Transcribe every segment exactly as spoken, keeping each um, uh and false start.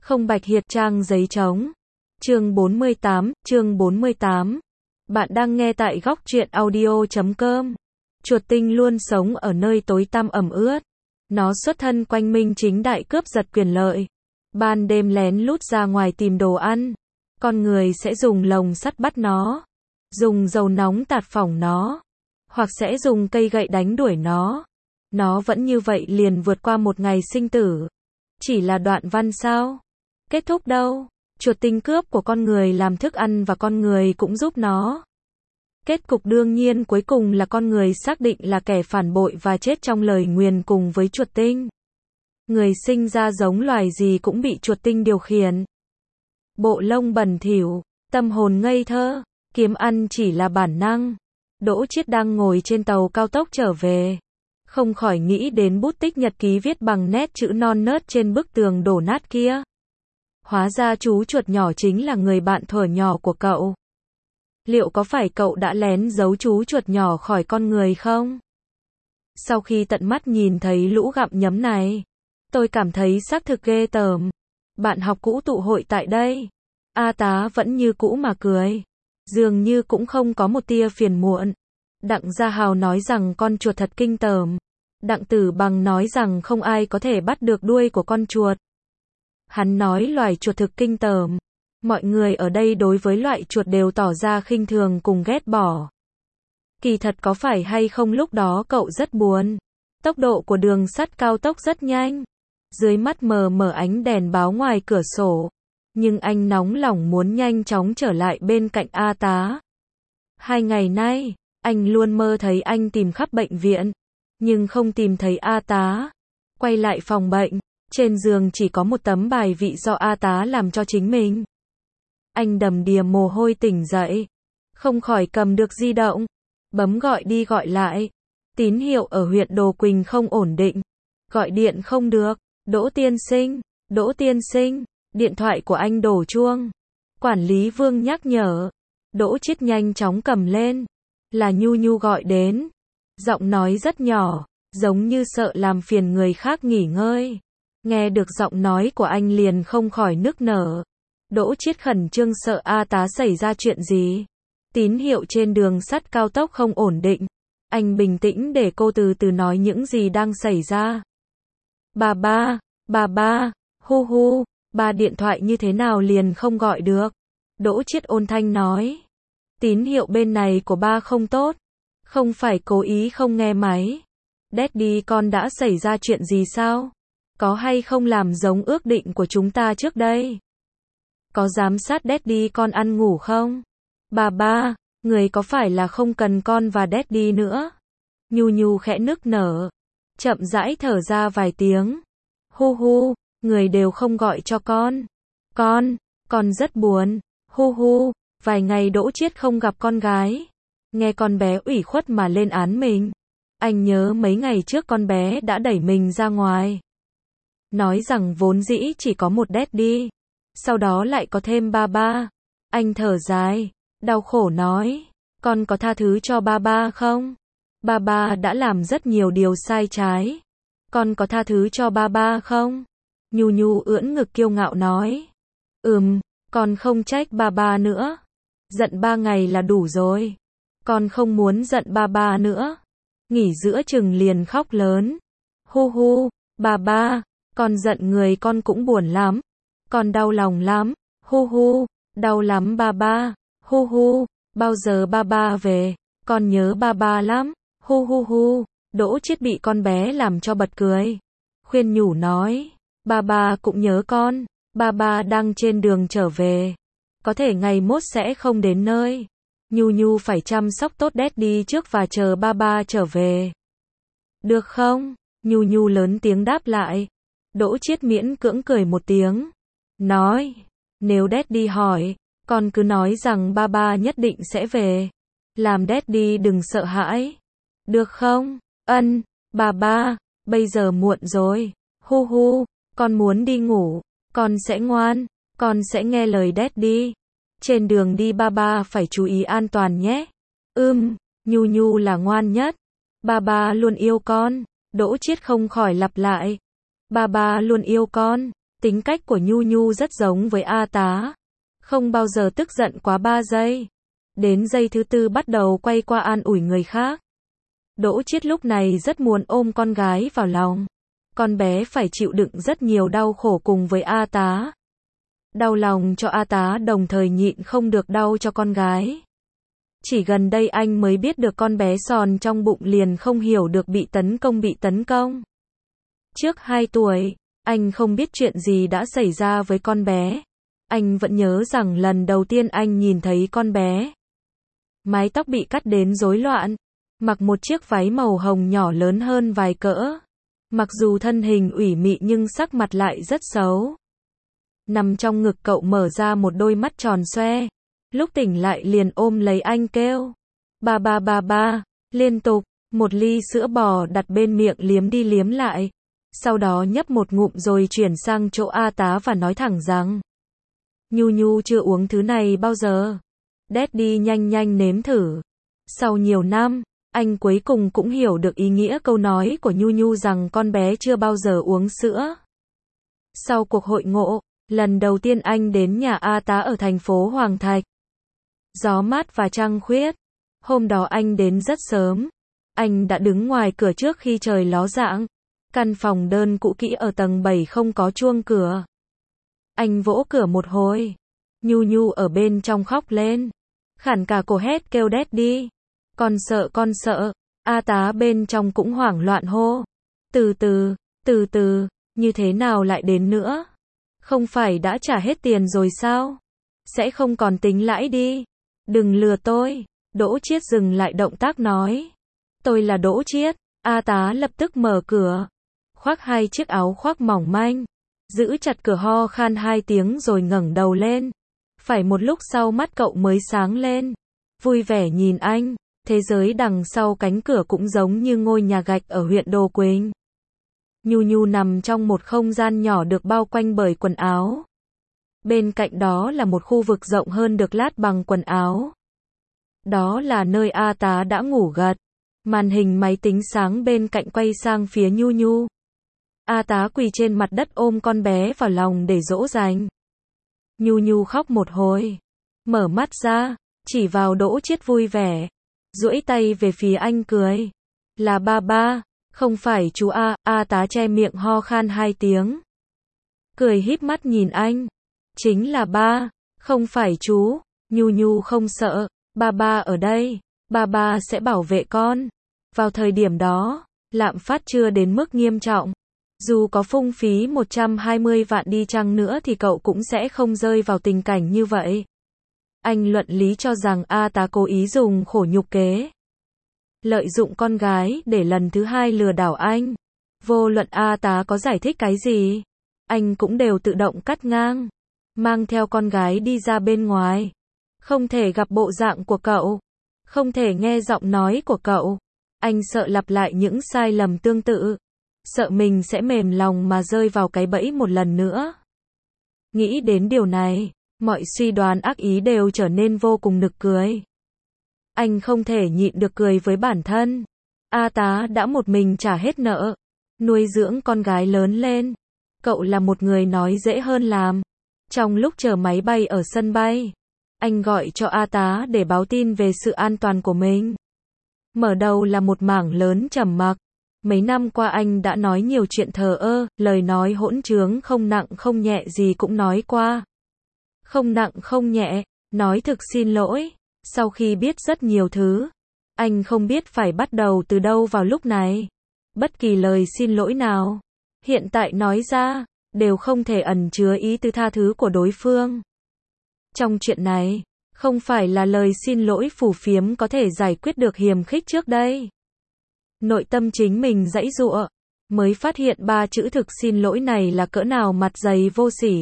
Không bạch hiệt trang giấy trống. Chương bốn mươi tám, chương bốn mươi tám. Bạn đang nghe tại góc truyện audio chấm com. Chuột tinh luôn sống ở nơi tối tăm ẩm ướt. Nó xuất thân quanh minh chính đại cướp giật quyền lợi. Ban đêm lén lút ra ngoài tìm đồ ăn. Con người sẽ dùng lồng sắt bắt nó. Dùng dầu nóng tạt phỏng nó. Hoặc sẽ dùng cây gậy đánh đuổi nó. Nó vẫn như vậy liền vượt qua một ngày sinh tử. Chỉ là đoạn văn sao? Kết thúc đâu? Chuột tinh cướp của con người làm thức ăn và con người cũng giúp nó. Kết cục đương nhiên cuối cùng là con người xác định là kẻ phản bội và chết trong lời nguyền cùng với chuột tinh. Người sinh ra giống loài gì cũng bị chuột tinh điều khiển. Bộ lông bẩn thỉu, tâm hồn ngây thơ, kiếm ăn chỉ là bản năng. Đỗ Chiết đang ngồi trên tàu cao tốc trở về. Không khỏi nghĩ đến bút tích nhật ký viết bằng nét chữ non nớt trên bức tường đổ nát kia. Hóa ra chú chuột nhỏ chính là người bạn thuở nhỏ của cậu. Liệu có phải cậu đã lén giấu chú chuột nhỏ khỏi con người không? Sau khi tận mắt nhìn thấy lũ gặm nhấm này, tôi cảm thấy xác thực ghê tởm. Bạn học cũ tụ hội tại đây. A Tá vẫn như cũ mà cười. Dường như cũng không có một tia phiền muộn. Đặng Gia Hào nói rằng con chuột thật kinh tởm. Đặng Tử Bằng nói rằng không ai có thể bắt được đuôi của con chuột. Hắn nói loài chuột thực kinh tởm. Mọi người ở đây đối với loại chuột đều tỏ ra khinh thường cùng ghét bỏ. Kỳ thật có phải hay không lúc đó cậu rất buồn. Tốc độ của đường sắt cao tốc rất nhanh. Dưới mắt mờ mờ ánh đèn báo ngoài cửa sổ. Nhưng anh nóng lòng muốn nhanh chóng trở lại bên cạnh A Tá. Hai ngày nay, anh luôn mơ thấy anh tìm khắp bệnh viện. Nhưng không tìm thấy A Tá. Quay lại phòng bệnh. Trên giường chỉ có một tấm bài vị do A Tá làm cho chính mình. Anh đầm đìa mồ hôi tỉnh dậy. Không khỏi cầm được di động. Bấm gọi đi gọi lại. Tín hiệu ở huyện Đồ Quỳnh không ổn định. Gọi điện không được. Đỗ tiên sinh, Đỗ tiên sinh. Điện thoại của anh đổ chuông. Quản lý Vương nhắc nhở. Đỗ Chiết nhanh chóng cầm lên. Là Nhu Nhu gọi đến. Giọng nói rất nhỏ. Giống như sợ làm phiền người khác nghỉ ngơi. Nghe được giọng nói của anh liền không khỏi nức nở. Đỗ Chiết khẩn trương sợ A Tá xảy ra chuyện gì. Tín hiệu trên đường sắt cao tốc không ổn định. Anh bình tĩnh để cô từ từ nói những gì đang xảy ra. Bà ba, bà ba, hu hu, ba điện thoại như thế nào liền không gọi được. Đỗ Chiết ôn thanh nói. Tín hiệu bên này của ba không tốt. Không phải cố ý không nghe máy. Daddy con đã xảy ra chuyện gì sao? Có hay không làm giống ước định của chúng ta trước đây? Có giám sát Daddy con ăn ngủ không? Bà ba, người có phải là không cần con và Daddy nữa? Nhu Nhu khẽ nức nở. Chậm rãi thở ra vài tiếng. Hu hu, người đều không gọi cho con. Con, con rất buồn. Hu hu, vài ngày Đỗ Chiết không gặp con gái. Nghe con bé ủy khuất mà lên án mình. Anh nhớ mấy ngày trước con bé đã đẩy mình ra ngoài. Nói rằng vốn dĩ chỉ có một Daddy. Sau đó lại có thêm ba ba. Anh thở dài, đau khổ nói. Con có tha thứ cho ba ba không? Ba ba đã làm rất nhiều điều sai trái. Con có tha thứ cho ba ba không? Nhu Nhu ưỡn ngực kiêu ngạo nói. Ừm, con không trách ba ba nữa. Giận ba ngày là đủ rồi. Con không muốn giận ba ba nữa. Nghỉ giữa chừng liền khóc lớn. Hu hu, ba ba, con giận người con cũng buồn lắm. Con đau lòng lắm. Hu hu, đau lắm ba ba. Hu hu, bao giờ ba ba về? Con nhớ ba ba lắm. Hu hu hu, Đỗ Chiết bị con bé làm cho bật cười. Khuyên nhủ nói, ba ba cũng nhớ con. Ba ba đang trên đường trở về. Có thể ngày mốt sẽ không đến nơi. Nhu Nhu phải chăm sóc tốt Daddy trước và chờ ba ba trở về. Được không? Nhu Nhu lớn tiếng đáp lại. Đỗ Chiết miễn cưỡng cười một tiếng. Nói, nếu Daddy hỏi, con cứ nói rằng ba ba nhất định sẽ về. Làm Daddy đừng sợ hãi. Được không? Ân, bà ba, bây giờ muộn rồi. Hu hu, con muốn đi ngủ. Con sẽ ngoan, con sẽ nghe lời Daddy. Trên đường đi ba ba phải chú ý an toàn nhé. Ừm, Nhu Nhu là ngoan nhất. Ba ba luôn yêu con. Đỗ Chiết không khỏi lặp lại. Ba ba luôn yêu con. Tính cách của Nhu Nhu rất giống với A Tá. Không bao giờ tức giận quá ba giây. Đến giây thứ tư bắt đầu quay qua an ủi người khác. Đỗ Chiết lúc này rất muốn ôm con gái vào lòng. Con bé phải chịu đựng rất nhiều đau khổ cùng với A Tá. Đau lòng cho A Tá đồng thời nhịn không được đau cho con gái. Chỉ gần đây anh mới biết được con bé sòn trong bụng liền không hiểu được bị tấn công bị tấn công. Trước hai tuổi, anh không biết chuyện gì đã xảy ra với con bé. Anh vẫn nhớ rằng lần đầu tiên anh nhìn thấy con bé. Mái tóc bị cắt đến rối loạn. Mặc một chiếc váy màu hồng nhỏ lớn hơn vài cỡ. Mặc dù thân hình ủy mị nhưng sắc mặt lại rất xấu. Nằm trong ngực cậu mở ra một đôi mắt tròn xoe. Lúc tỉnh lại liền ôm lấy anh kêu. Ba ba ba ba, liên tục, một ly sữa bò đặt bên miệng liếm đi liếm lại. Sau đó nhấp một ngụm rồi chuyển sang chỗ A Tá và nói thẳng rằng. Nhu Nhu chưa uống thứ này bao giờ. Daddy nhanh nhanh nếm thử. Sau nhiều năm, anh cuối cùng cũng hiểu được ý nghĩa câu nói của Nhu Nhu rằng con bé chưa bao giờ uống sữa. Sau cuộc hội ngộ, lần đầu tiên anh đến nhà A Tá ở thành phố Hoàng Thạch. Gió mát và trăng khuyết. Hôm đó anh đến rất sớm. Anh đã đứng ngoài cửa trước khi trời ló dạng. Căn phòng đơn cũ kỹ ở tầng bảy không có chuông cửa. Anh vỗ cửa một hồi. Nhu Nhu ở bên trong khóc lên. Khản cả cổ hét kêu Daddy. Con sợ con sợ. A Tá bên trong cũng hoảng loạn hô. Từ từ, từ từ, như thế nào lại đến nữa? Không phải đã trả hết tiền rồi sao? Sẽ không còn tính lãi đi. Đừng lừa tôi. Đỗ Chiết dừng lại động tác nói. Tôi là Đỗ Chiết. A Tá lập tức mở cửa. Khoác hai chiếc áo khoác mỏng manh. Giữ chặt cửa ho khan hai tiếng rồi ngẩng đầu lên. Phải một lúc sau mắt cậu mới sáng lên. Vui vẻ nhìn anh. Thế giới đằng sau cánh cửa cũng giống như ngôi nhà gạch ở huyện Đô Quỳnh. Nhu Nhu nằm trong một không gian nhỏ được bao quanh bởi quần áo. Bên cạnh đó là một khu vực rộng hơn được lát bằng quần áo. Đó là nơi A Tá đã ngủ gật. Màn hình máy tính sáng bên cạnh quay sang phía Nhu Nhu. A Tá quỳ trên mặt đất ôm con bé vào lòng để dỗ dành. Nhu Nhu khóc một hồi. Mở mắt ra, chỉ vào Đỗ Chiết vui vẻ. Duỗi tay về phía anh cười. Là ba ba, không phải chú A. A Tá che miệng ho khan hai tiếng. Cười híp mắt nhìn anh. Chính là ba, không phải chú. Nhu Nhu không sợ. Ba ba ở đây. Ba ba sẽ bảo vệ con. Vào thời điểm đó, lạm phát chưa đến mức nghiêm trọng. Dù có phung phí một trăm hai mươi vạn đi chăng nữa thì cậu cũng sẽ không rơi vào tình cảnh như vậy. Anh luận lý cho rằng A Tá cố ý dùng khổ nhục kế. Lợi dụng con gái để lần thứ hai lừa đảo anh. Vô luận A Tá có giải thích cái gì, anh cũng đều tự động cắt ngang. Mang theo con gái đi ra bên ngoài. Không thể gặp bộ dạng của cậu. Không thể nghe giọng nói của cậu. Anh sợ lặp lại những sai lầm tương tự. Sợ mình sẽ mềm lòng mà rơi vào cái bẫy một lần nữa. Nghĩ đến điều này, mọi suy đoán ác ý đều trở nên vô cùng nực cười. Anh không thể nhịn được cười với bản thân. A Tá đã một mình trả hết nợ. Nuôi dưỡng con gái lớn lên. Cậu là một người nói dễ hơn làm. Trong lúc chờ máy bay ở sân bay, anh gọi cho A Tá để báo tin về sự an toàn của mình. Mở đầu là một mảng lớn trầm mặc. Mấy năm qua anh đã nói nhiều chuyện thờ ơ, lời nói hỗn trướng không nặng không nhẹ gì cũng nói qua. Không nặng không nhẹ, nói thực xin lỗi. Sau khi biết rất nhiều thứ, anh không biết phải bắt đầu từ đâu vào lúc này. Bất kỳ lời xin lỗi nào, hiện tại nói ra, đều không thể ẩn chứa ý tứ tha thứ của đối phương. Trong chuyện này, không phải là lời xin lỗi phù phiếm có thể giải quyết được hiềm khích trước đây. Nội tâm chính mình giãy giụa, mới phát hiện ba chữ thực xin lỗi này là cỡ nào mặt dày vô sỉ.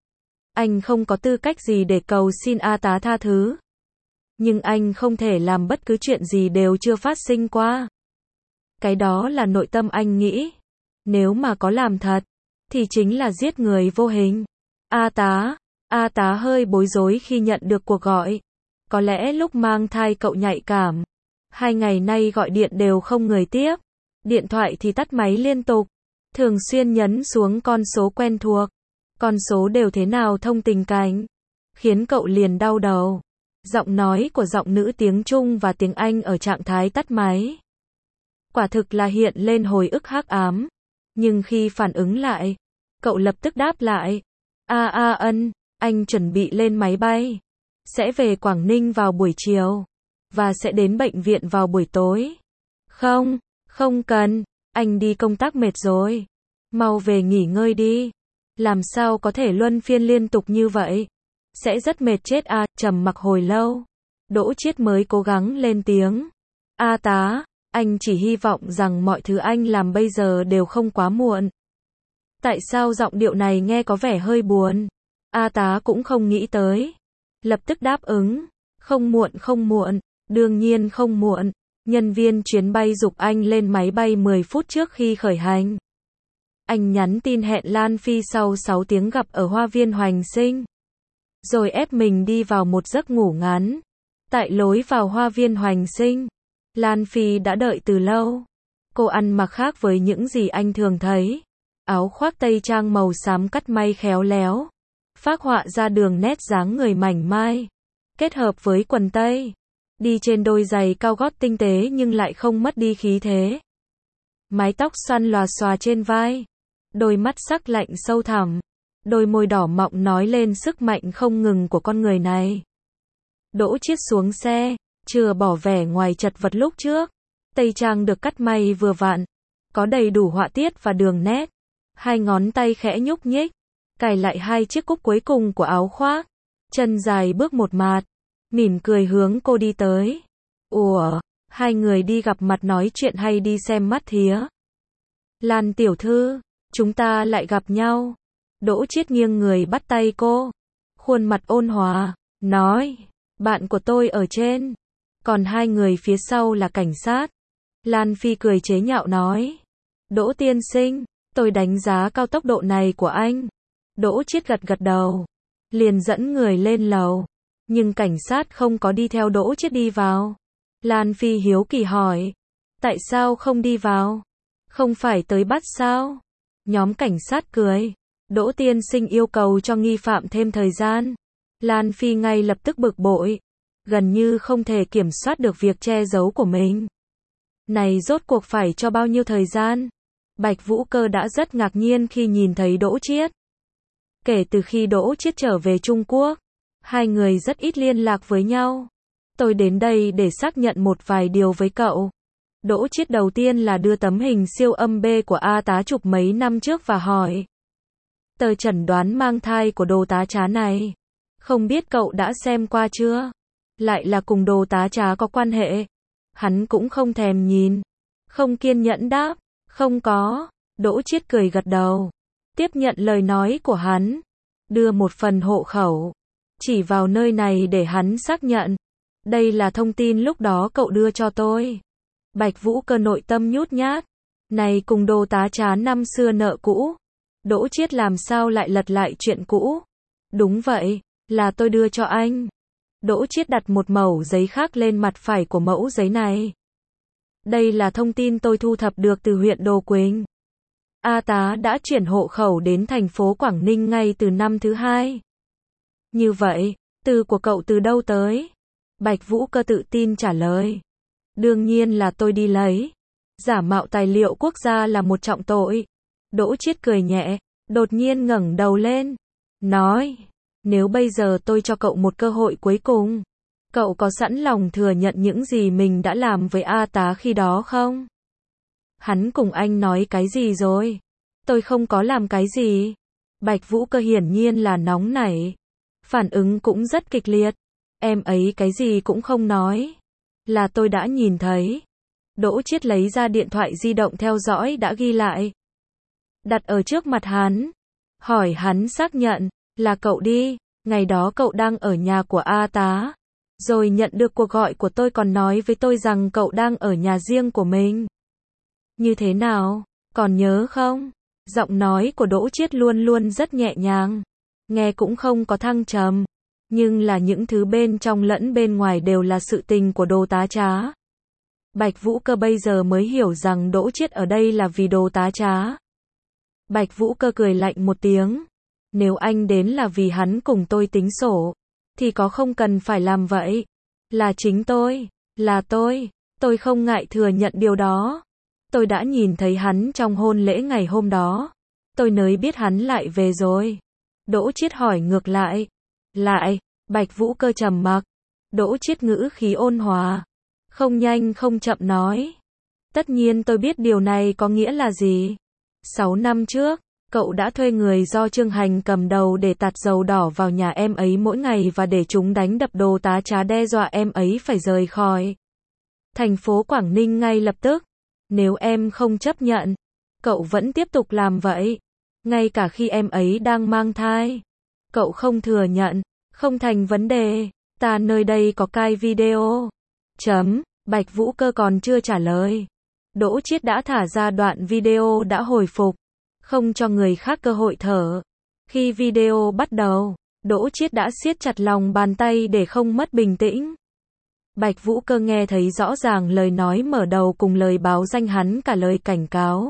Anh không có tư cách gì để cầu xin A Tá tha thứ. Nhưng anh không thể làm bất cứ chuyện gì đều chưa phát sinh qua. Cái đó là nội tâm anh nghĩ. Nếu mà có làm thật, thì chính là giết người vô hình. A Tá, A Tá hơi bối rối khi nhận được cuộc gọi. Có lẽ lúc mang thai cậu nhạy cảm. Hai ngày nay gọi điện đều không người tiếp. Điện thoại thì tắt máy liên tục. Thường xuyên nhấn xuống con số quen thuộc. Con số đều thế nào thông tình cảnh, khiến cậu liền đau đầu. Giọng nói của giọng nữ tiếng Trung và tiếng Anh ở trạng thái tắt máy. Quả thực là hiện lên hồi ức hắc ám. Nhưng khi phản ứng lại, cậu lập tức đáp lại. A a ân, anh chuẩn bị lên máy bay. Sẽ về Quảng Ninh vào buổi chiều. Và sẽ đến bệnh viện vào buổi tối. Không, không cần, anh đi công tác mệt rồi. Mau về nghỉ ngơi đi. Làm sao có thể luân phiên liên tục như vậy? Sẽ rất mệt chết à, trầm mặc hồi lâu. Đỗ Chiết mới cố gắng lên tiếng. A tá, anh chỉ hy vọng rằng mọi thứ anh làm bây giờ đều không quá muộn. Tại sao giọng điệu này nghe có vẻ hơi buồn? A tá cũng không nghĩ tới. Lập tức đáp ứng. Không muộn không muộn, đương nhiên không muộn. Nhân viên chuyến bay giục anh lên máy bay mười phút trước khi khởi hành. Anh nhắn tin hẹn Lan Phi sau sáu tiếng gặp ở Hoa viên Hoành Sinh. Rồi ép mình đi vào một giấc ngủ ngắn. Tại lối vào Hoa viên Hoành Sinh, Lan Phi đã đợi từ lâu. Cô ăn mặc khác với những gì anh thường thấy. Áo khoác tây trang màu xám cắt may khéo léo, phác họa ra đường nét dáng người mảnh mai, kết hợp với quần tây. Đi trên đôi giày cao gót tinh tế nhưng lại không mất đi khí thế. Mái tóc xoăn lòa xòa trên vai. Đôi mắt sắc lạnh sâu thẳm. Đôi môi đỏ mọng nói lên sức mạnh không ngừng của con người này. Đỗ Chiết xuống xe, chừa bỏ vẻ ngoài chật vật lúc trước. Tây trang được cắt may vừa vặn, có đầy đủ họa tiết và đường nét. Hai ngón tay khẽ nhúc nhích, cài lại hai chiếc cúc cuối cùng của áo khoác. Chân dài bước một mạt, mỉm cười hướng cô đi tới. Ủa, hai người đi gặp mặt nói chuyện hay đi xem mắt thía? Lan tiểu thư, chúng ta lại gặp nhau. Đỗ Chiết nghiêng người bắt tay cô. Khuôn mặt ôn hòa, nói, bạn của tôi ở trên. Còn hai người phía sau là cảnh sát. Lan Phi cười chế nhạo nói. Đỗ tiên sinh, tôi đánh giá cao tốc độ này của anh. Đỗ Chiết gật gật đầu. Liền dẫn người lên lầu. Nhưng cảnh sát không có đi theo Đỗ Chiết đi vào. Lan Phi hiếu kỳ hỏi. Tại sao không đi vào? Không phải tới bắt sao? Nhóm cảnh sát cười. Đỗ tiên sinh yêu cầu cho nghi phạm thêm thời gian. Lan Phi ngay lập tức bực bội. Gần như không thể kiểm soát được việc che giấu của mình. Này rốt cuộc phải cho bao nhiêu thời gian? Bạch Vũ Cơ đã rất ngạc nhiên khi nhìn thấy Đỗ Chiết. Kể từ khi Đỗ Chiết trở về Trung Quốc, hai người rất ít liên lạc với nhau. Tôi đến đây để xác nhận một vài điều với cậu. Đỗ Chiết đầu tiên là đưa tấm hình siêu âm B của A tá chụp mấy năm trước và hỏi. Tờ chẩn đoán mang thai của đồ tá trá này, không biết cậu đã xem qua chưa? Lại là cùng đồ tá trá có quan hệ. Hắn cũng không thèm nhìn. Không kiên nhẫn đáp. Không có. Đỗ Chiết cười gật đầu. Tiếp nhận lời nói của hắn. Đưa một phần hộ khẩu. Chỉ vào nơi này để hắn xác nhận. Đây là thông tin lúc đó cậu đưa cho tôi. Bạch Vũ Cơ nội tâm nhút nhát. Này cùng đồ tá trá năm xưa nợ cũ. Đỗ Chiết làm sao lại lật lại chuyện cũ? Đúng vậy, là tôi đưa cho anh. Đỗ Chiết đặt một mẩu giấy khác lên mặt phải của mẫu giấy này. Đây là thông tin tôi thu thập được từ huyện Đồ Quỳnh. A tá đã chuyển hộ khẩu đến thành phố Quảng Ninh ngay từ năm thứ hai. Như vậy, từ của cậu từ đâu tới? Bạch Vũ Cơ tự tin trả lời. Đương nhiên là tôi đi lấy. Giả mạo tài liệu quốc gia là một trọng tội. Đỗ Chiết cười nhẹ, đột nhiên ngẩng đầu lên. Nói, nếu bây giờ tôi cho cậu một cơ hội cuối cùng, cậu có sẵn lòng thừa nhận những gì mình đã làm với A tá khi đó không? Hắn cùng anh nói cái gì rồi? Tôi không có làm cái gì. Bạch Vũ Cơ hiển nhiên là nóng nảy. Phản ứng cũng rất kịch liệt. Em ấy cái gì cũng không nói. Là tôi đã nhìn thấy. Đỗ Chiết lấy ra điện thoại di động theo dõi đã ghi lại. Đặt ở trước mặt hắn. Hỏi hắn xác nhận. Là cậu đi. Ngày đó cậu đang ở nhà của A tá. Rồi nhận được cuộc gọi của tôi còn nói với tôi rằng cậu đang ở nhà riêng của mình. Như thế nào? Còn nhớ không? Giọng nói của Đỗ Chiết luôn luôn rất nhẹ nhàng. Nghe cũng không có thăng trầm. Nhưng là những thứ bên trong lẫn bên ngoài đều là sự tình của đồ tá trá. Bạch Vũ Cơ bây giờ mới hiểu rằng Đỗ Chiết ở đây là vì đồ tá trá. Bạch Vũ Cơ cười lạnh một tiếng. Nếu anh đến là vì hắn cùng tôi tính sổ, thì có không cần phải làm vậy. Là chính tôi, là tôi, tôi không ngại thừa nhận điều đó. Tôi đã nhìn thấy hắn trong hôn lễ ngày hôm đó. Tôi nới biết hắn lại về rồi. Đỗ Chiết hỏi ngược lại. Lại, Bạch Vũ Cơ trầm mặc. Đỗ Chiết ngữ khí ôn hòa. Không nhanh không chậm nói. Tất nhiên tôi biết điều này có nghĩa là gì. Sáu năm trước, cậu đã thuê người do Trương Hành cầm đầu để tạt dầu đỏ vào nhà em ấy mỗi ngày và để chúng đánh đập đồ tá trá đe dọa em ấy phải rời khỏi thành phố Quảng Ninh ngay lập tức. Nếu em không chấp nhận, cậu vẫn tiếp tục làm vậy. Ngay cả khi em ấy đang mang thai. Cậu không thừa nhận, không thành vấn đề. Ta nơi đây có cai video. Chấm, Bạch Vũ Cơ còn chưa trả lời. Đỗ Chiết đã thả ra đoạn video đã hồi phục. Không cho người khác cơ hội thở. Khi video bắt đầu, Đỗ Chiết đã siết chặt lòng bàn tay để không mất bình tĩnh. Bạch Vũ Cơ nghe thấy rõ ràng lời nói mở đầu cùng lời báo danh hắn cả lời cảnh cáo.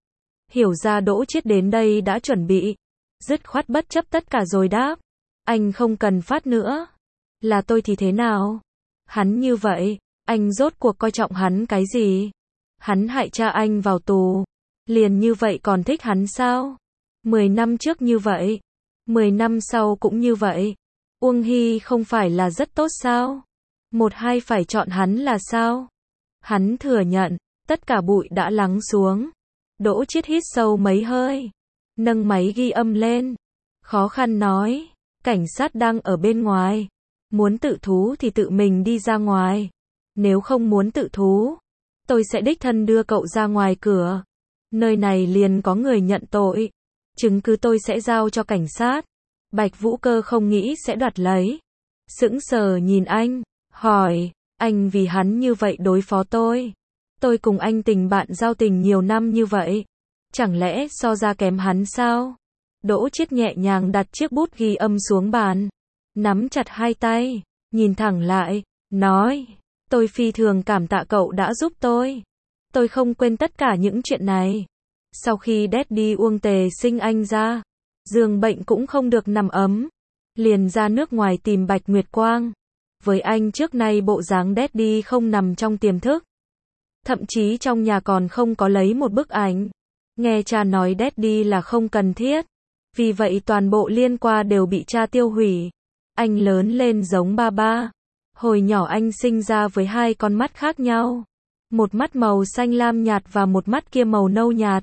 Hiểu ra Đỗ Chiết đến đây đã chuẩn bị. Dứt khoát bất chấp tất cả rồi đáp. Anh không cần phát nữa. Là tôi thì thế nào? Hắn như vậy, anh rốt cuộc coi trọng hắn cái gì? Hắn hại cha anh vào tù. Liền như vậy còn thích hắn sao? Mười năm trước như vậy. Mười năm sau cũng như vậy. Uông Hy không phải là rất tốt sao? Một hai phải chọn hắn là sao? Hắn thừa nhận, tất cả bụi đã lắng xuống. Đỗ Chiết hít sâu mấy hơi. Nâng máy ghi âm lên. Khó khăn nói. Cảnh sát đang ở bên ngoài. Muốn tự thú thì tự mình đi ra ngoài. Nếu không muốn tự thú, tôi sẽ đích thân đưa cậu ra ngoài cửa. Nơi này liền có người nhận tội. Chứng cứ tôi sẽ giao cho cảnh sát. Bạch Vũ Cơ không nghĩ sẽ đoạt lấy. Sững sờ nhìn anh, hỏi, anh vì hắn như vậy đối phó tôi. Tôi cùng anh tình bạn giao tình nhiều năm như vậy. Chẳng lẽ so ra kém hắn sao? Đỗ Chiết nhẹ nhàng đặt chiếc bút ghi âm xuống bàn. Nắm chặt hai tay, nhìn thẳng lại, nói, tôi phi thường cảm tạ cậu đã giúp tôi. Tôi không quên tất cả những chuyện này. Sau khi Daddy Uông Tề sinh anh ra, giường bệnh cũng không được nằm ấm. Liền ra nước ngoài tìm Bạch Nguyệt Quang. Với anh trước nay bộ dáng Daddy không nằm trong tiềm thức. Thậm chí trong nhà còn không có lấy một bức ảnh. Nghe cha nói Daddy là không cần thiết. Vì vậy toàn bộ liên quan đều bị cha tiêu hủy. Anh lớn lên giống ba ba. Hồi nhỏ anh sinh ra với hai con mắt khác nhau. Một mắt màu xanh lam nhạt và một mắt kia màu nâu nhạt.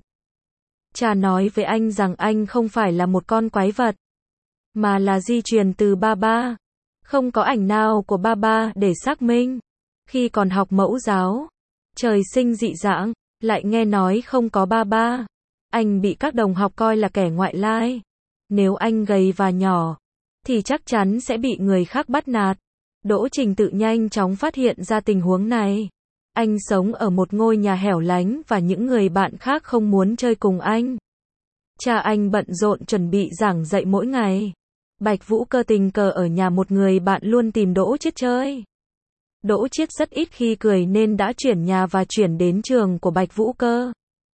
Cha nói với anh rằng anh không phải là một con quái vật, mà là di truyền từ ba ba. Không có ảnh nào của ba ba để xác minh. Khi còn học mẫu giáo, trời sinh dị dạng, lại nghe nói không có ba ba. Anh bị các đồng học coi là kẻ ngoại lai. Nếu anh gầy và nhỏ, thì chắc chắn sẽ bị người khác bắt nạt. Đỗ Trình Tự nhanh chóng phát hiện ra tình huống này. Anh sống ở một ngôi nhà hẻo lánh và những người bạn khác không muốn chơi cùng anh. Cha anh bận rộn chuẩn bị giảng dạy mỗi ngày. Bạch Vũ Cơ tình cờ ở nhà một người bạn luôn tìm Đỗ Chiết chơi. Đỗ Chiết rất ít khi cười nên đã chuyển nhà và chuyển đến trường của Bạch Vũ Cơ.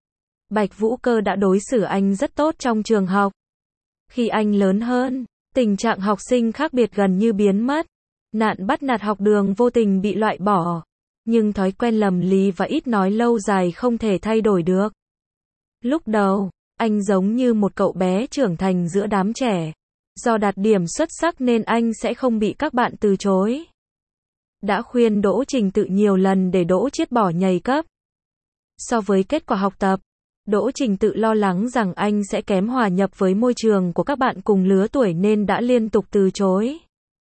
Bạch Vũ Cơ đã đối xử anh rất tốt trong trường học. Khi anh lớn hơn, tình trạng học sinh khác biệt gần như biến mất. Nạn bắt nạt học đường vô tình bị loại bỏ. Nhưng thói quen lầm lì và ít nói lâu dài không thể thay đổi được. Lúc đầu, anh giống như một cậu bé trưởng thành giữa đám trẻ. Do đạt điểm xuất sắc nên anh sẽ không bị các bạn từ chối. Đã khuyên Đỗ Trình Tự nhiều lần để Đỗ Chiết bỏ nhảy cấp. So với kết quả học tập, Đỗ Trình Tự lo lắng rằng anh sẽ kém hòa nhập với môi trường của các bạn cùng lứa tuổi nên đã liên tục từ chối.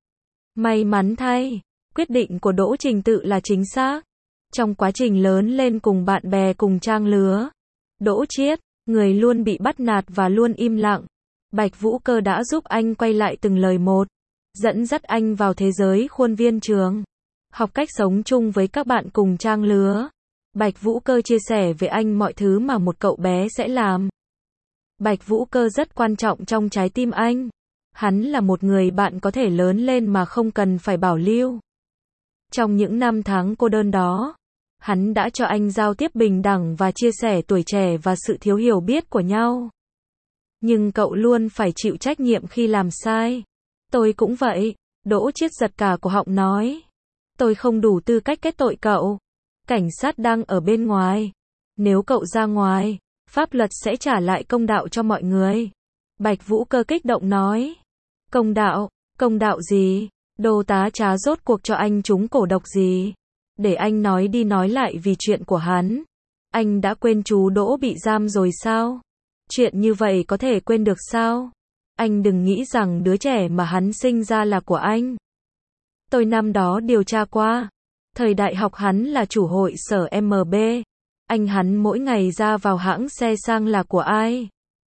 May mắn thay, quyết định của Đỗ Trình Tự là chính xác. Trong quá trình lớn lên cùng bạn bè cùng trang lứa, Đỗ Chiết, người luôn bị bắt nạt và luôn im lặng, Bạch Vũ Cơ đã giúp anh quay lại từng lời một, dẫn dắt anh vào thế giới khuôn viên trường, học cách sống chung với các bạn cùng trang lứa. Bạch Vũ Cơ chia sẻ với anh mọi thứ mà một cậu bé sẽ làm. Bạch Vũ Cơ rất quan trọng trong trái tim anh. Hắn là một người bạn có thể lớn lên mà không cần phải bảo lưu. Trong những năm tháng cô đơn đó, hắn đã cho anh giao tiếp bình đẳng và chia sẻ tuổi trẻ và sự thiếu hiểu biết của nhau. Nhưng cậu luôn phải chịu trách nhiệm khi làm sai. Tôi cũng vậy, Đỗ Chiết giật cả cổ họng nói. Tôi không đủ tư cách kết tội cậu. Cảnh sát đang ở bên ngoài. Nếu cậu ra ngoài, pháp luật sẽ trả lại công đạo cho mọi người. Bạch Vũ Cơ kích động nói. Công đạo? Công đạo gì? Đồ tá trá rốt cuộc cho anh trúng cổ độc gì? Để anh nói đi nói lại vì chuyện của hắn. Anh đã quên chú Đỗ bị giam rồi sao? Chuyện như vậy có thể quên được sao? Anh đừng nghĩ rằng đứa trẻ mà hắn sinh ra là của anh. Tôi năm đó điều tra qua. Thời đại học hắn là chủ hội sở em bê. Anh hắn mỗi ngày ra vào hãng xe sang là của ai?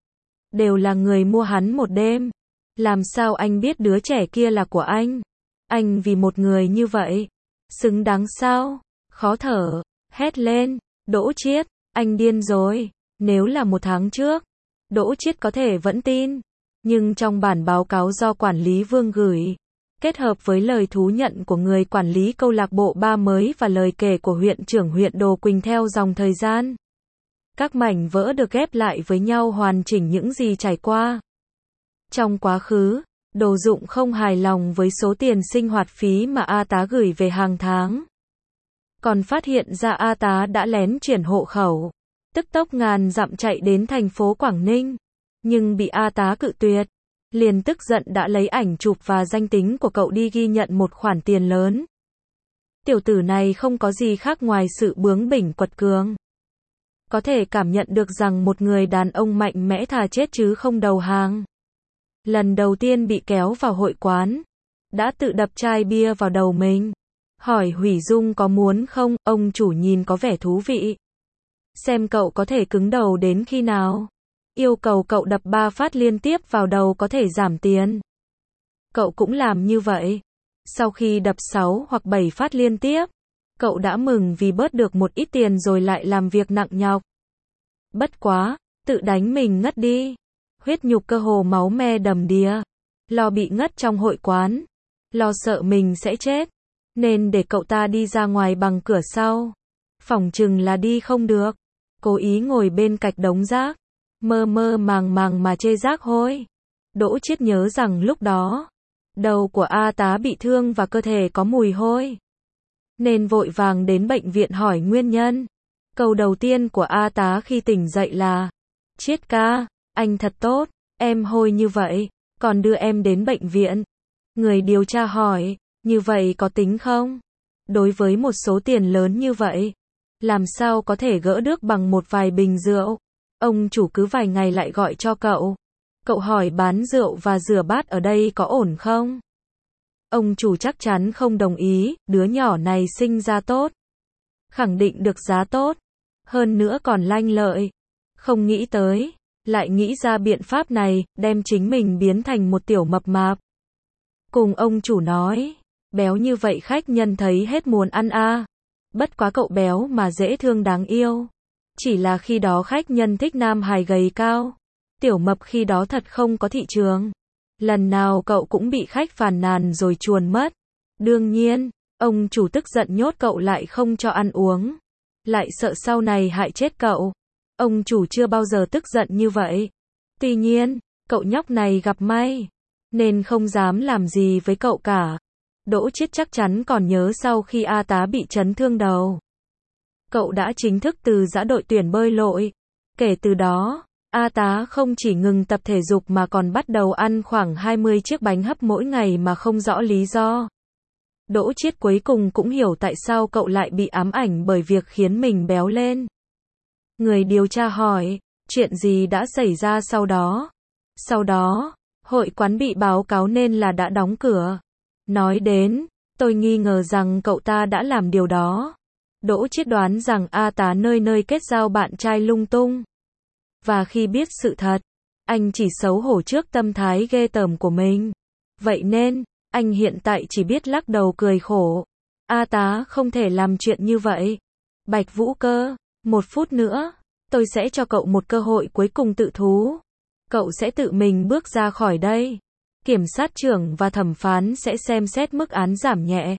Đều là người mua hắn một đêm. Làm sao anh biết đứa trẻ kia là của anh? Anh vì một người như vậy. Xứng đáng sao? Khó thở. Hét lên. Đỗ Chiết, anh điên rồi. Nếu là một tháng trước, Đỗ Chiết có thể vẫn tin. Nhưng trong bản báo cáo do quản lý Vương gửi, kết hợp với lời thú nhận của người quản lý câu lạc bộ Ba Mới và lời kể của huyện trưởng huyện Đồ Quỳnh theo dòng thời gian, các mảnh vỡ được ghép lại với nhau hoàn chỉnh những gì trải qua. Trong quá khứ, Đồ Dụng không hài lòng với số tiền sinh hoạt phí mà A Tá gửi về hàng tháng. Còn phát hiện ra A Tá đã lén chuyển hộ khẩu, tức tốc ngàn dặm chạy đến thành phố Quảng Ninh, nhưng bị A Tá cự tuyệt. Liền tức giận đã lấy ảnh chụp và danh tính của cậu đi ghi nhận một khoản tiền lớn. Tiểu tử này không có gì khác ngoài sự bướng bỉnh quật cường. Có thể cảm nhận được rằng một người đàn ông mạnh mẽ thà chết chứ không đầu hàng. Lần đầu tiên bị kéo vào hội quán, đã tự đập chai bia vào đầu mình. Hỏi Hủy Dung có muốn không, ông chủ nhìn có vẻ thú vị. Xem cậu có thể cứng đầu đến khi nào. Yêu cầu cậu đập ba phát liên tiếp vào đầu có thể giảm tiền. Cậu cũng làm như vậy. Sau khi đập sáu hoặc bảy phát liên tiếp, cậu đã mừng vì bớt được một ít tiền rồi lại làm việc nặng nhọc. Bất quá, tự đánh mình ngất đi. Huyết nhục cơ hồ máu me đầm đìa. Lo bị ngất trong hội quán. Lo sợ mình sẽ chết. Nên để cậu ta đi ra ngoài bằng cửa sau. Phỏng chừng là đi không được. Cố ý ngồi bên cạnh đống rác. Mơ mơ màng màng mà chê rác hôi. Đỗ Chiết nhớ rằng lúc đó, đầu của A Tá bị thương và cơ thể có mùi hôi. Nên vội vàng đến bệnh viện hỏi nguyên nhân. Câu đầu tiên của A Tá khi tỉnh dậy là: Chiết ca, anh thật tốt, em hôi như vậy, còn đưa em đến bệnh viện. Người điều tra hỏi, như vậy có tính không? Đối với một số tiền lớn như vậy, làm sao có thể gỡ được bằng một vài bình rượu? Ông chủ cứ vài ngày lại gọi cho cậu. Cậu hỏi bán rượu và rửa bát ở đây có ổn không? Ông chủ chắc chắn không đồng ý, đứa nhỏ này sinh ra tốt. Khẳng định được giá tốt. Hơn nữa còn lanh lợi. Không nghĩ tới, lại nghĩ ra biện pháp này, đem chính mình biến thành một tiểu mập mạp. Cùng ông chủ nói, béo như vậy khách nhân thấy hết muốn ăn a. À. Bất quá cậu béo mà dễ thương đáng yêu. Chỉ là khi đó khách nhân thích nam hài gầy cao. Tiểu mập khi đó thật không có thị trường. Lần nào cậu cũng bị khách phàn nàn rồi chuồn mất. Đương nhiên, ông chủ tức giận nhốt cậu lại không cho ăn uống. Lại sợ sau này hại chết cậu. Ông chủ chưa bao giờ tức giận như vậy. Tuy nhiên, cậu nhóc này gặp may, nên không dám làm gì với cậu cả. Đỗ Chiết chắc chắn còn nhớ sau khi A Tá bị chấn thương đầu. Cậu đã chính thức từ giã đội tuyển bơi lội. Kể từ đó, A Tá không chỉ ngừng tập thể dục mà còn bắt đầu ăn khoảng hai mươi chiếc bánh hấp mỗi ngày mà không rõ lý do. Đỗ Chiết cuối cùng cũng hiểu tại sao cậu lại bị ám ảnh bởi việc khiến mình béo lên. Người điều tra hỏi, chuyện gì đã xảy ra sau đó? Sau đó, hội quán bị báo cáo nên là đã đóng cửa. Nói đến, tôi nghi ngờ rằng cậu ta đã làm điều đó. Đỗ Chiết đoán rằng A Tá nơi nơi kết giao bạn trai lung tung. Và khi biết sự thật, anh chỉ xấu hổ trước tâm thái ghê tởm của mình. Vậy nên, anh hiện tại chỉ biết lắc đầu cười khổ. A Tá không thể làm chuyện như vậy. Bạch Vũ Cơ, một phút nữa, tôi sẽ cho cậu một cơ hội cuối cùng tự thú. Cậu sẽ tự mình bước ra khỏi đây. Kiểm sát trưởng và thẩm phán sẽ xem xét mức án giảm nhẹ.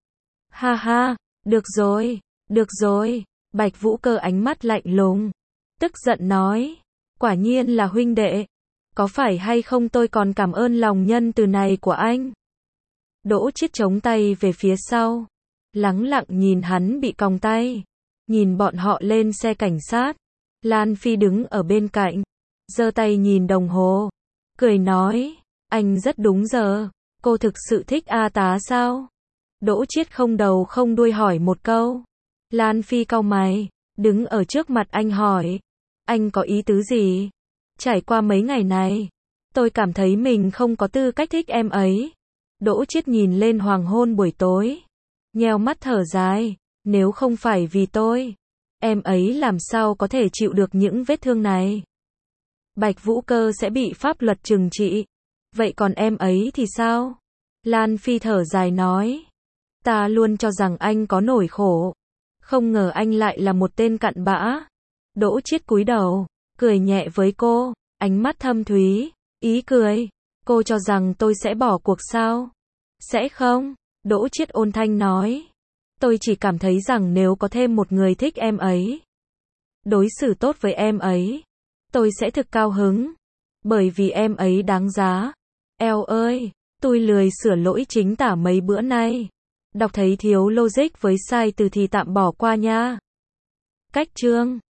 Ha ha, được rồi, được rồi. Bạch Vũ Cơ ánh mắt lạnh lùng, tức giận nói, quả nhiên là huynh đệ. Có phải hay không tôi còn cảm ơn lòng nhân từ này của anh? Đỗ Chiết chống tay về phía sau, lắng lặng nhìn hắn bị còng tay, nhìn bọn họ lên xe cảnh sát. Lan Phi đứng ở bên cạnh, giơ tay nhìn đồng hồ, cười nói, anh rất đúng giờ, cô thực sự thích A Tá sao? Đỗ Chiết không đầu không đuôi hỏi một câu. Lan Phi cau mày, đứng ở trước mặt anh hỏi, anh có ý tứ gì? Trải qua mấy ngày này, tôi cảm thấy mình không có tư cách thích em ấy. Đỗ Chiết nhìn lên hoàng hôn buổi tối, nheo mắt thở dài, nếu không phải vì tôi, em ấy làm sao có thể chịu được những vết thương này. Bạch Vũ Cơ sẽ bị pháp luật trừng trị, vậy còn em ấy thì sao? Lan Phi thở dài nói, ta luôn cho rằng anh có nỗi khổ, không ngờ anh lại là một tên cặn bã. Đỗ Chiết cúi đầu, cười nhẹ với cô, ánh mắt thâm thúy, ý cười, cô cho rằng tôi sẽ bỏ cuộc sao? Sẽ không, Đỗ Chiết ôn thanh nói, tôi chỉ cảm thấy rằng nếu có thêm một người thích em ấy, đối xử tốt với em ấy, tôi sẽ thực cao hứng, bởi vì em ấy đáng giá. Eo ơi, tôi lười sửa lỗi chính tả mấy bữa nay, đọc thấy thiếu logic với sai từ thì tạm bỏ qua nha. Cách chương